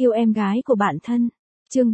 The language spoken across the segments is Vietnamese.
Yêu em gái của bạn thân. Chương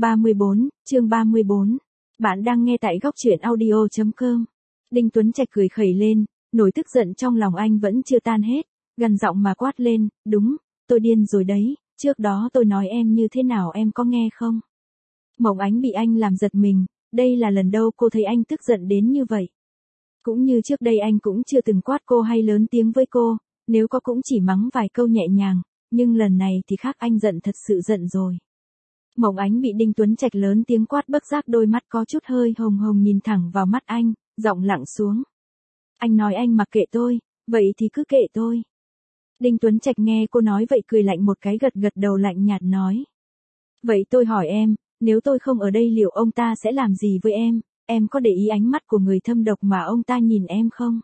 34. Bạn đang nghe tại góc truyện audio.com. Đinh Tuấn Trạch cười khẩy lên, nỗi tức giận trong lòng anh vẫn chưa tan hết, gằn giọng mà quát lên, đúng, tôi điên rồi đấy, trước đó tôi nói em như thế nào em có nghe không? Mộng Ánh bị anh làm giật mình, đây là lần đầu cô thấy anh tức giận đến như vậy. Cũng như trước đây anh cũng chưa từng quát cô hay lớn tiếng với cô, nếu có cũng chỉ mắng vài câu nhẹ nhàng, nhưng lần này thì khác, anh giận thật sự giận rồi. Mộng Ánh bị Đinh Tuấn Trạch lớn tiếng quát bất giác đôi mắt có chút hơi hồng hồng nhìn thẳng vào mắt anh, giọng lặng xuống. Anh nói anh mặc kệ tôi, vậy thì cứ kệ tôi. Đinh Tuấn Trạch nghe cô nói vậy cười lạnh một cái, gật gật đầu lạnh nhạt nói. Vậy tôi hỏi em, nếu tôi không ở đây liệu ông ta sẽ làm gì với em có để ý ánh mắt của người thâm độc mà ông ta nhìn em không?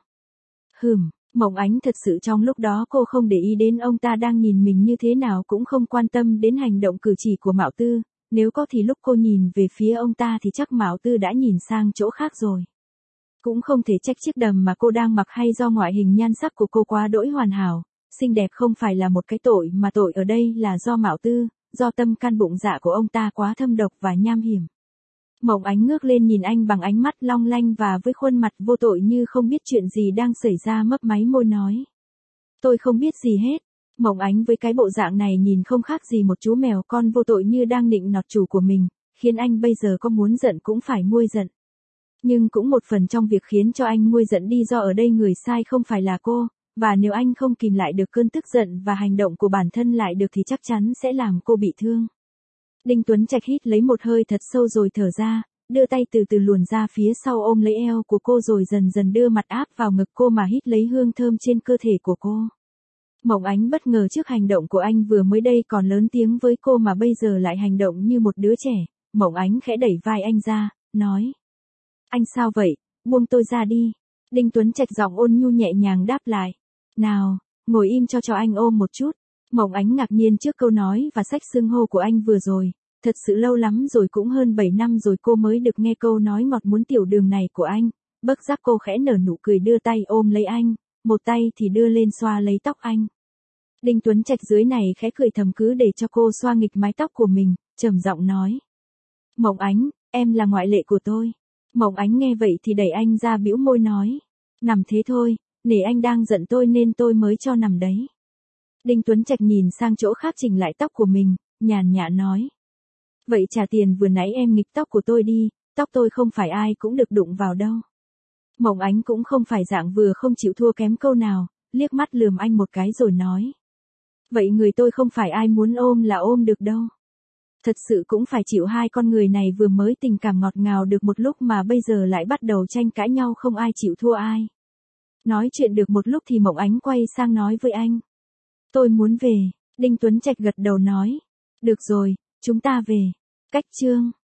Mộng Ánh thật sự trong lúc đó cô không để ý đến ông ta đang nhìn mình như thế nào, cũng không quan tâm đến hành động cử chỉ của Mạo Tư, nếu có thì lúc cô nhìn về phía ông ta thì chắc Mạo Tư đã nhìn sang chỗ khác rồi. Cũng không thể trách chiếc đầm mà cô đang mặc hay do ngoại hình nhan sắc của cô quá đỗi hoàn hảo, xinh đẹp không phải là một cái tội, mà tội ở đây là do Mạo Tư, do tâm can bụng dạ của ông ta quá thâm độc và nham hiểm. Mộng Ánh ngước lên nhìn anh bằng ánh mắt long lanh và với khuôn mặt vô tội như không biết chuyện gì đang xảy ra, mấp máy môi nói. Tôi không biết gì hết. Mộng Ánh với cái bộ dạng này nhìn không khác gì một chú mèo con vô tội như đang nịnh nọt chủ của mình, khiến anh bây giờ có muốn giận cũng phải nguôi giận. Nhưng cũng một phần trong việc khiến cho anh nguôi giận đi do ở đây người sai không phải là cô, và nếu anh không kìm lại được cơn tức giận và hành động của bản thân lại được thì chắc chắn sẽ làm cô bị thương. Đinh Tuấn Trạch hít lấy một hơi thật sâu rồi thở ra, đưa tay từ từ luồn ra phía sau ôm lấy eo của cô rồi dần dần đưa mặt áp vào ngực cô mà hít lấy hương thơm trên cơ thể của cô. Mộng Ánh bất ngờ trước hành động của anh, vừa mới đây còn lớn tiếng với cô mà bây giờ lại hành động như một đứa trẻ. Mộng Ánh khẽ đẩy vai anh ra, nói. Anh sao vậy, buông tôi ra đi. Đinh Tuấn Trạch giọng ôn nhu nhẹ nhàng đáp lại. Nào, ngồi im cho anh ôm một chút. Mộng Ánh ngạc nhiên trước câu nói và sách xưng hô của anh vừa rồi, thật sự lâu lắm rồi, cũng hơn 7 năm rồi cô mới được nghe câu nói ngọt muốn tiểu đường này của anh. Bất giác cô khẽ nở nụ cười, đưa tay ôm lấy anh, một tay thì đưa lên xoa lấy tóc anh. Đinh Tuấn Trạch dưới này khẽ cười thầm cứ để cho cô xoa nghịch mái tóc của mình, trầm giọng nói. Mộng Ánh, em là ngoại lệ của tôi. Mộng Ánh nghe vậy thì đẩy anh ra, bĩu môi nói. Nằm thế thôi, nể anh đang giận tôi nên tôi mới cho nằm đấy. Đinh Tuấn Trạch nhìn sang chỗ khác chỉnh lại tóc của mình, nhàn nhã nói. Vậy trả tiền vừa nãy em nghịch tóc của tôi đi, tóc tôi không phải ai cũng được đụng vào đâu. Mộng Ánh cũng không phải dạng vừa không chịu thua kém câu nào, liếc mắt lườm anh một cái rồi nói. Vậy người tôi không phải ai muốn ôm là ôm được đâu. Thật sự cũng phải chịu hai con người này vừa mới tình cảm ngọt ngào được một lúc mà bây giờ lại bắt đầu tranh cãi nhau, không ai chịu thua ai. Nói chuyện được một lúc thì Mộng Ánh quay sang nói với anh. Tôi muốn về. Đinh Tuấn Trạch gật đầu nói. Được rồi, chúng ta về. Cách chương